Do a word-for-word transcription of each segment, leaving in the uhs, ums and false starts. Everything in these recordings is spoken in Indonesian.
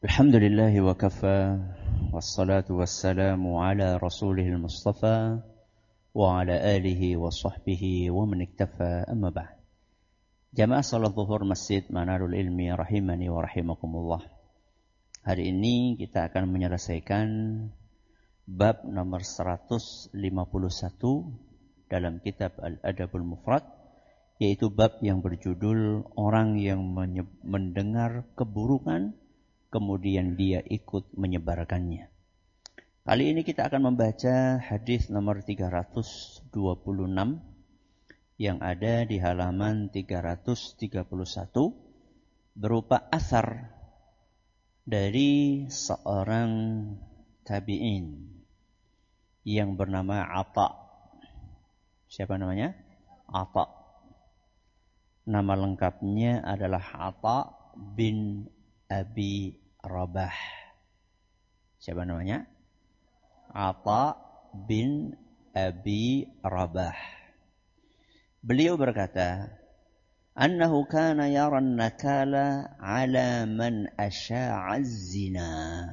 Alhamdulillah wa kafa wassalatu wassalamu ala rasulihil mustafa wa ala alihi wa sahbihi wa man iktafa amma ba'd. Jamaah salat zuhur Masjid Manarul Ilmi rahimani wa rahimakumullah. Hari ini kita akan menyelesaikan bab nomor seratus lima puluh satu dalam kitab Al-Adabul Mufrad, yaitu bab yang berjudul orang yang mendengar keburukan kemudian dia ikut menyebarkannya. Kali ini kita akan membaca hadis nomor tiga ratus dua puluh enam yang ada di halaman tiga ratus tiga puluh satu, berupa asar dari seorang tabi'in yang bernama Atha. Siapa namanya? Atha. Nama lengkapnya adalah Atha bin Abi Rabah. Siapa namanya? Atha bin Abi Rabah. Beliau berkata, "Annahu kana yara an-nakala 'ala man asha'a az-zina."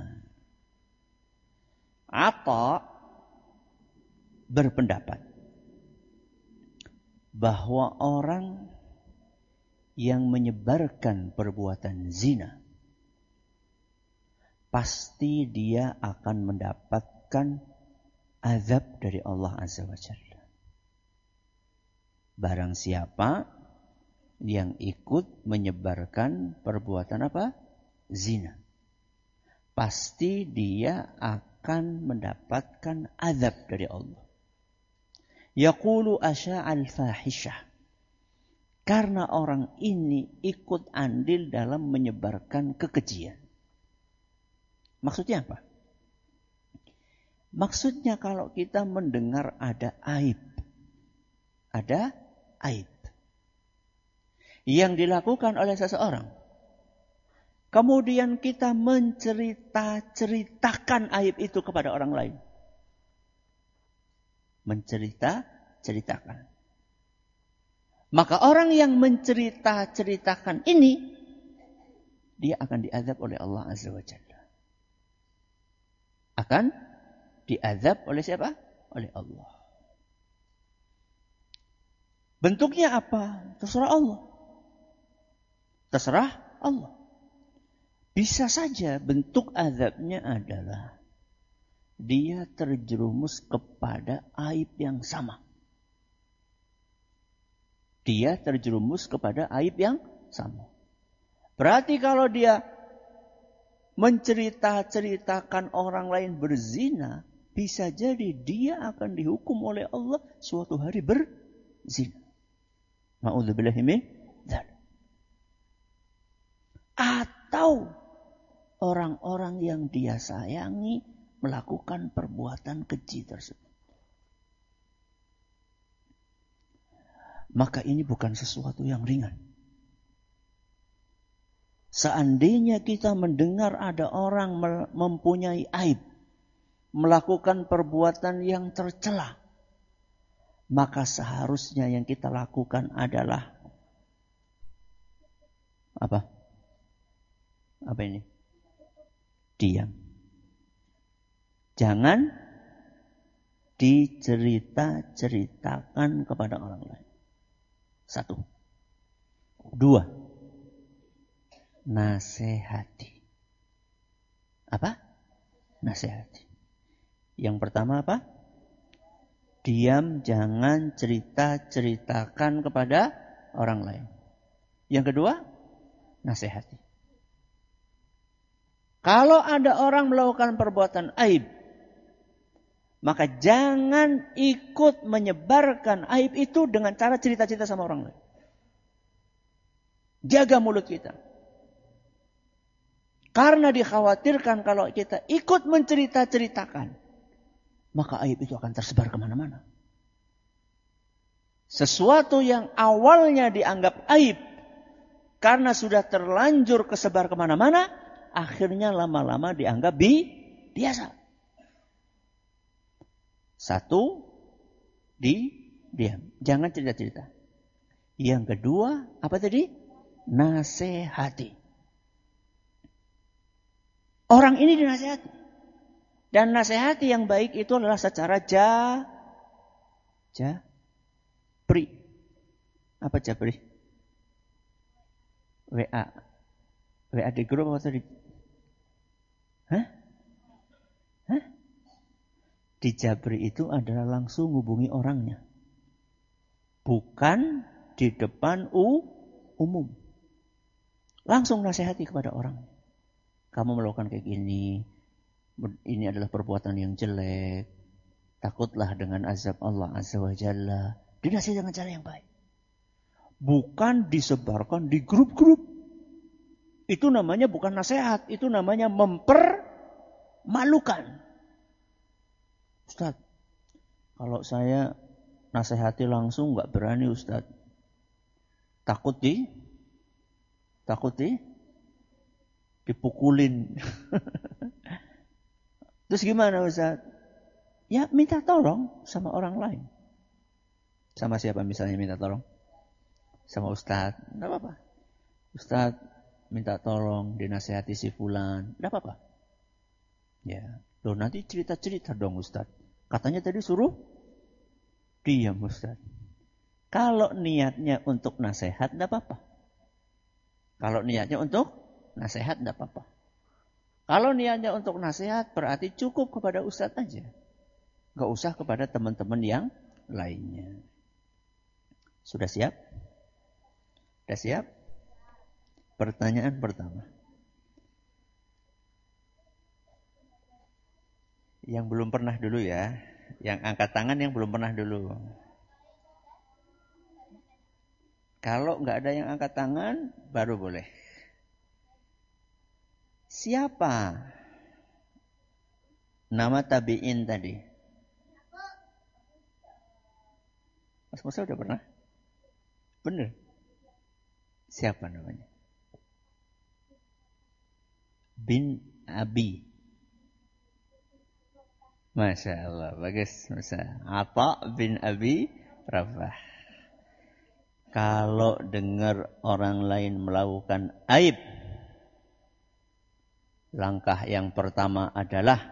Atha berpendapat bahwa orang yang menyebarkan perbuatan zina pasti dia akan mendapatkan azab dari Allah Azza wa Jalla. Barang siapa yang ikut menyebarkan perbuatan apa? Zina. Pasti dia akan mendapatkan azab dari Allah. Yaqulu asya'al fahishah. Karena orang ini ikut andil dalam menyebarkan kekejian. Maksudnya apa? Maksudnya kalau kita mendengar ada aib. Ada aib yang dilakukan oleh seseorang. Kemudian kita mencerita-ceritakan aib itu kepada orang lain. Mencerita-ceritakan. Maka orang yang mencerita-ceritakan ini, dia akan diazab oleh Allah Azza wa Jalla. Akan diazab oleh siapa? Oleh Allah. Bentuknya apa? Terserah Allah. Terserah Allah. Bisa saja bentuk azabnya adalah dia terjerumus kepada aib yang sama. Dia terjerumus kepada aib yang sama. Berarti kalau dia mencerita-ceritakan orang lain berzina, bisa jadi dia akan dihukum oleh Allah suatu hari berzina. Na'udzubillahi min dzalik. Atau orang-orang yang dia sayangi melakukan perbuatan keji tersebut. Maka ini bukan sesuatu yang ringan. Seandainya kita mendengar ada orang mempunyai aib, melakukan perbuatan yang tercela, maka seharusnya yang kita lakukan adalah apa? Apa ini? Diam. Jangan dicerita-ceritakan kepada orang lain. Satu. Dua. Nasihati. Apa? Nasihati. Yang pertama apa? Diam, jangan cerita-ceritakan kepada orang lain. Yang kedua, nasihati. Kalau ada orang melakukan perbuatan aib, maka jangan ikut menyebarkan aib itu dengan cara cerita-cerita sama orang lain. Jaga mulut kita. Karena dikhawatirkan kalau kita ikut mencerita-ceritakan, maka aib itu akan tersebar kemana-mana. Sesuatu yang awalnya dianggap aib, karena sudah terlanjur kesebar kemana-mana, akhirnya lama-lama dianggap bi biasa. Satu, di diam. Jangan cerita-cerita. Yang kedua, apa tadi? Nasihati. Orang ini dinasihati. Dan nasihati yang baik itu adalah secara ja, jabri. Apa jabri? W A. W A di grup atau di... Hah? Hah? Di jabri itu adalah langsung hubungi orangnya. Bukan di depan u, umum. Langsung nasihati kepada orang. Kamu melakukan kayak gini. Ini adalah perbuatan yang jelek. Takutlah dengan azab Allah Azza wa Jalla. Dinasihati dengan cara yang baik. Bukan disebarkan di grup-grup. Itu namanya bukan nasihat. Itu namanya mempermalukan. Ustaz, kalau saya nasihati langsung nggak berani Ustaz. Takut di, takut di, dipukulin. Terus gimana Ustaz? Ya minta tolong sama orang lain. Sama siapa misalnya minta tolong? Sama Ustaz. Tidak apa-apa. Ustaz minta tolong dinasihati si fulan. Tidak apa-apa. Ya. Loh nanti cerita-cerita dong Ustaz. Katanya tadi suruh diam Ustaz. Kalau niatnya untuk nasihat tidak apa-apa. Kalau niatnya untuk nasihat tidak apa-apa. Kalau niatnya untuk nasihat berarti cukup kepada Ustaz aja. Gak usah kepada teman-teman yang lainnya. Sudah siap? Sudah siap? Pertanyaan pertama. Yang belum pernah dulu ya. Yang angkat tangan yang belum pernah dulu. Kalau nggak ada yang angkat tangan, baru boleh. Siapa nama tabi'in tadi? Mas Musa udah pernah? Bener? Siapa namanya? Bin Abi. Masya Allah, bagus. Masya. Atha bin Abi Rabah. Kalau dengar orang lain melakukan aib, langkah yang pertama adalah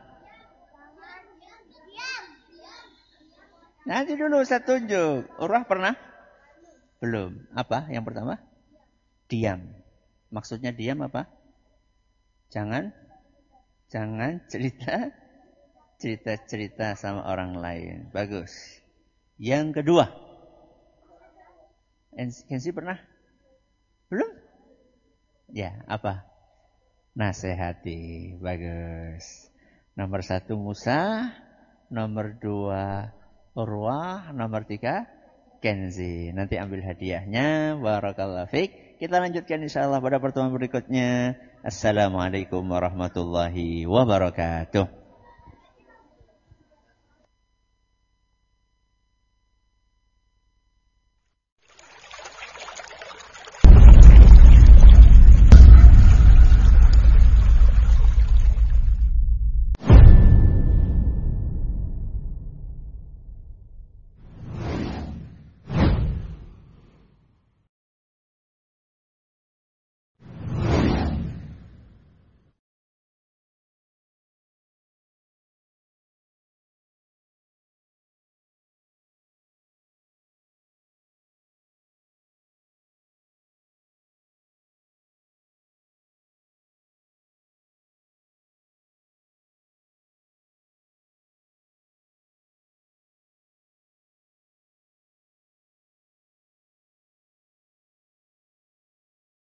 nanti dulu saya tunjuk. Urwah pernah? Belum. Apa yang pertama? Diam. Maksudnya diam apa? Jangan jangan cerita cerita-cerita sama orang lain. Bagus. Yang kedua. Kensi pernah? Belum? Ya, apa? Nasihati. Bagus. Nomor satu Musa. Nomor dua Urwah. Nomor tiga Kenzi. Nanti ambil hadiahnya. Barakallahu fiik. Kita lanjutkan insyaAllah pada pertemuan berikutnya. Assalamualaikum warahmatullahi wabarakatuh.